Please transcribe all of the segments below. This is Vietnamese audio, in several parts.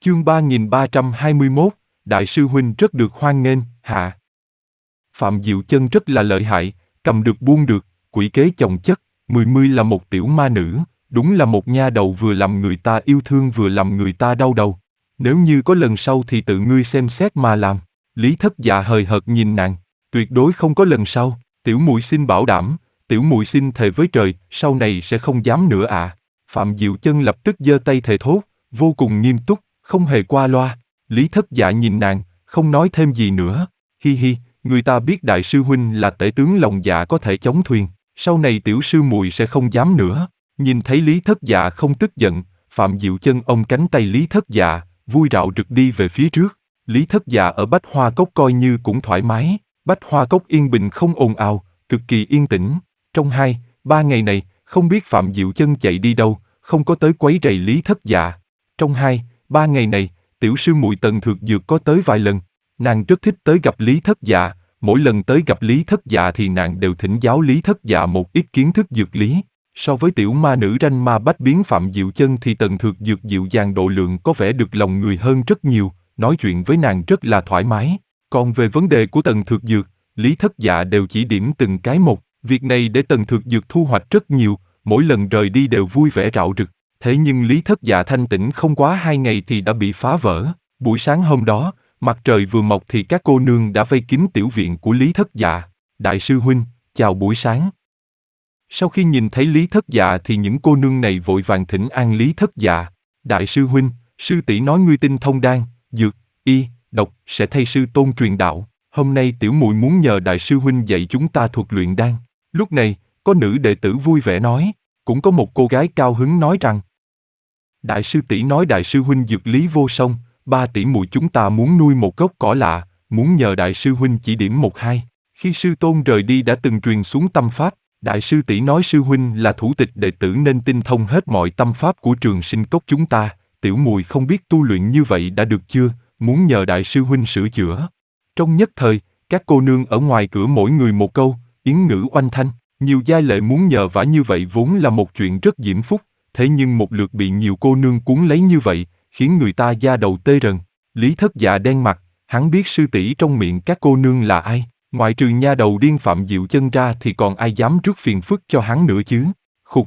Chương 3321, Đại sư huynh rất được hoan nghênh, hạ. Phạm Diệu Chân rất là lợi hại, cầm được buông được, quỷ kế chồng chất, mươi là một tiểu ma nữ, đúng là một nha đầu vừa làm người ta yêu thương vừa làm người ta đau đầu. Nếu như có lần sau thì tự ngươi xem xét mà làm. Lý Thất Dạ hời hợt nhìn nàng, tuyệt đối không có lần sau, tiểu muội xin bảo đảm, tiểu muội xin thề với trời, sau này sẽ không dám nữa ạ. Phạm Diệu Chân lập tức giơ tay thề thốt, vô cùng nghiêm túc, không hề qua loa. Lý Thất Dạ nhìn nàng, không nói thêm gì nữa. Hi hi, người ta biết đại sư huynh là tể tướng lòng dạ có thể chống thuyền, sau này tiểu sư muội sẽ không dám nữa. Nhìn thấy Lý Thất Dạ không tức giận, Phạm Diệu Chân ôm cánh tay Lý Thất Dạ, vui rạo rực đi về phía trước. Lý Thất Dạ ở Bách Hoa Cốc coi như cũng thoải mái, Bách Hoa Cốc yên bình không ồn ào, cực kỳ yên tĩnh. Trong 2-3 ngày này, không biết Phạm Diệu Chân chạy đi đâu, không có tới quấy rầy Lý Thất Dạ. Trong 2-3 ngày này, tiểu sư muội Tần Thược Dược có tới vài lần, nàng rất thích tới gặp Lý Thất Dạ, mỗi lần tới gặp Lý Thất Dạ thì nàng đều thỉnh giáo Lý Thất Dạ một ít kiến thức dược lý. So với tiểu ma nữ ranh ma bách biến Phạm Diệu Chân thì Tần Thược Dược dịu dàng độ lượng có vẻ được lòng người hơn rất nhiều, nói chuyện với nàng rất là thoải mái. Còn về vấn đề của Tần Thược Dược, Lý Thất Dạ đều chỉ điểm từng cái một, việc này để Tần Thược Dược thu hoạch rất nhiều, mỗi lần rời đi đều vui vẻ rạo rực. Thế nhưng Lý Thất Dạ thanh tĩnh không quá 2 ngày thì đã bị phá vỡ. Buổi sáng hôm đó, mặt trời vừa mọc thì các cô nương đã vây kín tiểu viện của Lý Thất Dạ. Đại sư huynh, chào buổi sáng. Sau khi nhìn thấy Lý Thất Dạ thì những cô nương này vội vàng thỉnh an Lý Thất Dạ. Đại sư huynh, sư tỷ nói ngươi tinh thông đan, dược, y, độc, sẽ thay sư tôn truyền đạo. Hôm nay tiểu muội muốn nhờ đại sư huynh dạy chúng ta thuật luyện đan. Lúc này, có nữ đệ tử vui vẻ nói, cũng có một cô gái cao hứng nói rằng, đại sư tỷ nói đại sư huynh dược lý vô song, 3 tỷ muội chúng ta muốn nuôi một gốc cỏ lạ, muốn nhờ đại sư huynh chỉ điểm 1-2. Khi sư tôn rời đi đã từng truyền xuống tâm pháp, đại sư tỷ nói sư huynh là thủ tịch đệ tử nên tinh thông hết mọi tâm pháp của Trường Sinh Cốc chúng ta, tiểu muội không biết tu luyện như vậy đã được chưa, muốn nhờ đại sư huynh sửa chữa. Trong nhất thời, các cô nương ở ngoài cửa mỗi người một câu, yến ngữ oanh thanh, nhiều giai lệ muốn nhờ vả như vậy vốn là một chuyện rất diễm phúc, thế nhưng một lượt bị nhiều cô nương cuốn lấy như vậy, khiến người ta da đầu tê rần. Lý Thất Dạ đen mặt, hắn biết sư tỷ trong miệng các cô nương là ai, ngoại trừ nha đầu điên Phạm Diệu Chân ra thì còn ai dám rước phiền phức cho hắn nữa chứ. Khục.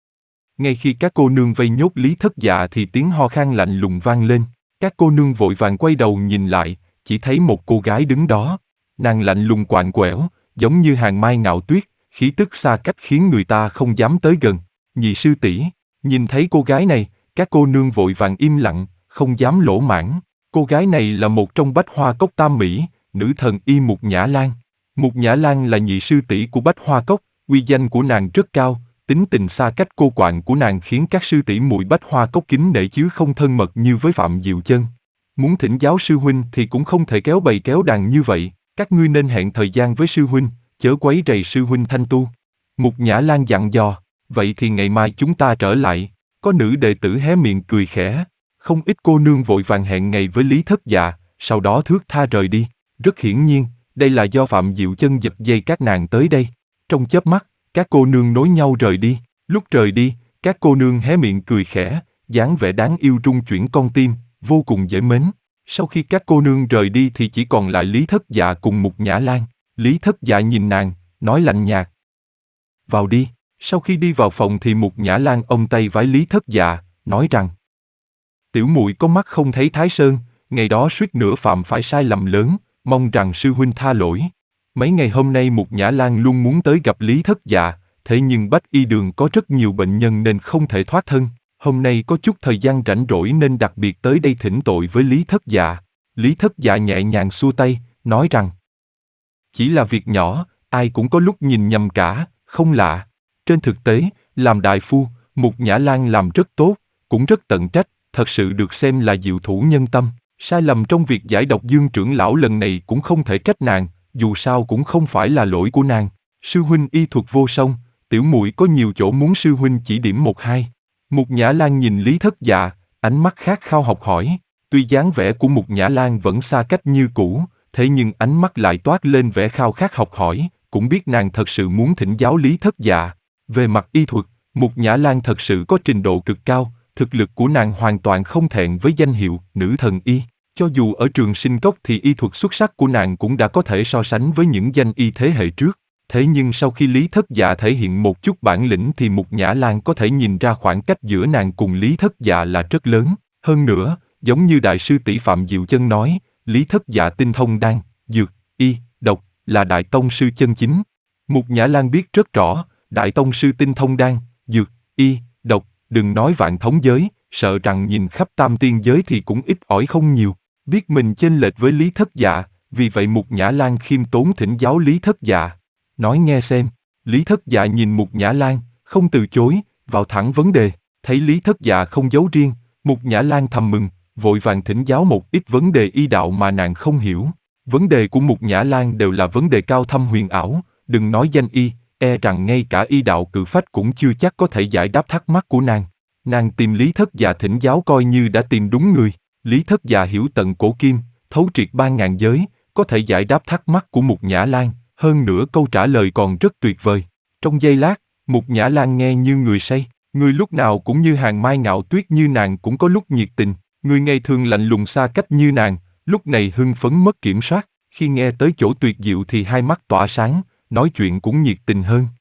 Ngay khi các cô nương vây nhốt Lý Thất Dạ thì tiếng ho khan lạnh lùng vang lên, các cô nương vội vàng quay đầu nhìn lại, chỉ thấy một cô gái đứng đó, nàng lạnh lùng quạnh quẽo, giống như hàng mai ngạo tuyết, khí tức xa cách khiến người ta không dám tới gần. Nhị sư tỷ. Nhìn thấy cô gái này, các cô nương vội vàng im lặng, không dám lỗ mãng. Cô gái này là một trong Bách Hoa Cốc Tam Mỹ, nữ thần y Mục Nhã Lan. Mục Nhã Lan là nhị sư tỷ của Bách Hoa Cốc, uy danh của nàng rất cao, tính tình xa cách cô quạnh của nàng khiến các sư tỷ muội Bách Hoa Cốc kính nể chứ không thân mật như với Phạm Diệu Chân. Muốn thỉnh giáo sư huynh thì cũng không thể kéo bầy kéo đàn như vậy, các ngươi nên hẹn thời gian với sư huynh, chớ quấy rầy sư huynh thanh tu. Mục Nhã Lan dặn dò. Vậy thì ngày mai chúng ta trở lại. Có nữ đệ tử hé miệng cười khẽ. Không ít cô nương vội vàng hẹn ngày với Lý Thất Dạ, sau đó thướt tha rời đi. Rất hiển nhiên, đây là do Phạm Diệu Chân giật dây các nàng tới đây. Trong chớp mắt, các cô nương nối nhau rời đi. Lúc rời đi, các cô nương hé miệng cười khẽ, dáng vẻ đáng yêu trung chuyển con tim, vô cùng dễ mến. Sau khi các cô nương rời đi thì chỉ còn lại Lý Thất Dạ cùng Mục Nhã Lan. Lý Thất Dạ nhìn nàng, nói lạnh nhạt. Vào đi. Sau khi đi vào phòng thì Mục Nhã Lan ôm tay vái Lý Thất Dạ, nói rằng tiểu muội có mắt không thấy Thái Sơn, ngày đó suýt nữa phạm phải sai lầm lớn, mong rằng sư huynh tha lỗi. Mấy ngày hôm nay Mục Nhã Lan luôn muốn tới gặp Lý Thất Dạ, thế nhưng Bách Y Đường có rất nhiều bệnh nhân nên không thể thoát thân. Hôm nay có chút thời gian rảnh rỗi nên đặc biệt tới đây thỉnh tội với Lý Thất Dạ. Lý Thất Dạ nhẹ nhàng xua tay, nói rằng chỉ là việc nhỏ, ai cũng có lúc nhìn nhầm cả, không lạ. Trên thực tế, làm đại phu, Mục Nhã Lan làm rất tốt, cũng rất tận trách, thật sự được xem là diệu thủ nhân tâm. Sai lầm trong việc giải độc Dương trưởng lão lần này cũng không thể trách nàng, dù sao cũng không phải là lỗi của nàng. Sư huynh y thuật vô song, tiểu muội có nhiều chỗ muốn sư huynh chỉ điểm 1-2. Mục Nhã Lan nhìn Lý Thất Dạ, ánh mắt khát khao học hỏi. Tuy dáng vẻ của Mục Nhã Lan vẫn xa cách như cũ, thế nhưng ánh mắt lại toát lên vẻ khao khát học hỏi, cũng biết nàng thật sự muốn thỉnh giáo Lý Thất Dạ. Về mặt y thuật, Mục Nhã Lan thật sự có trình độ cực cao, thực lực của nàng hoàn toàn không thẹn với danh hiệu nữ thần y. Cho dù ở trường sinh cốc thì y thuật xuất sắc của nàng cũng đã có thể so sánh với những danh y thế hệ trước. Thế nhưng sau khi Lý Thất Dạ thể hiện một chút bản lĩnh thì Mục Nhã Lan có thể nhìn ra khoảng cách giữa nàng cùng Lý Thất Dạ là rất lớn. Hơn nữa, giống như đại sư tỷ Phạm Diệu Chân nói, Lý Thất Dạ tinh thông đan, dược, y, độc, là đại tông sư chân chính. Mục Nhã Lan biết rất rõ, đại tông sư tinh thông đan, dược, y, độc, đừng nói vạn thống giới, sợ rằng nhìn khắp tam tiên giới thì cũng ít ỏi không nhiều. Biết mình chênh lệch với Lý Thất Dạ, vì vậy Mục Nhã Lan khiêm tốn thỉnh giáo Lý Thất Dạ. Nói nghe xem. Lý Thất Dạ nhìn Mục Nhã Lan, không từ chối, vào thẳng vấn đề. Thấy Lý Thất Dạ không giấu riêng, Mục Nhã Lan thầm mừng, vội vàng thỉnh giáo một ít vấn đề y đạo mà nàng không hiểu. Vấn đề của Mục Nhã Lan đều là vấn đề cao thâm huyền ảo, đừng nói danh y, e rằng ngay cả y đạo cự phách cũng chưa chắc có thể giải đáp thắc mắc của nàng. Nàng tìm Lý Thất Dạ thỉnh giáo coi như đã tìm đúng người. Lý Thất Dạ hiểu tận cổ kim, thấu triệt 3000 giới, có thể giải đáp thắc mắc của Mục Nhã Lan, hơn nữa câu trả lời còn rất tuyệt vời. Trong giây lát, Mục Nhã Lan nghe như người say, người lúc nào cũng như hàng mai ngạo tuyết như nàng cũng có lúc nhiệt tình, người ngày thường lạnh lùng xa cách như nàng, lúc này hưng phấn mất kiểm soát, khi nghe tới chỗ tuyệt diệu thì hai mắt tỏa sáng, nói chuyện cũng nhiệt tình hơn.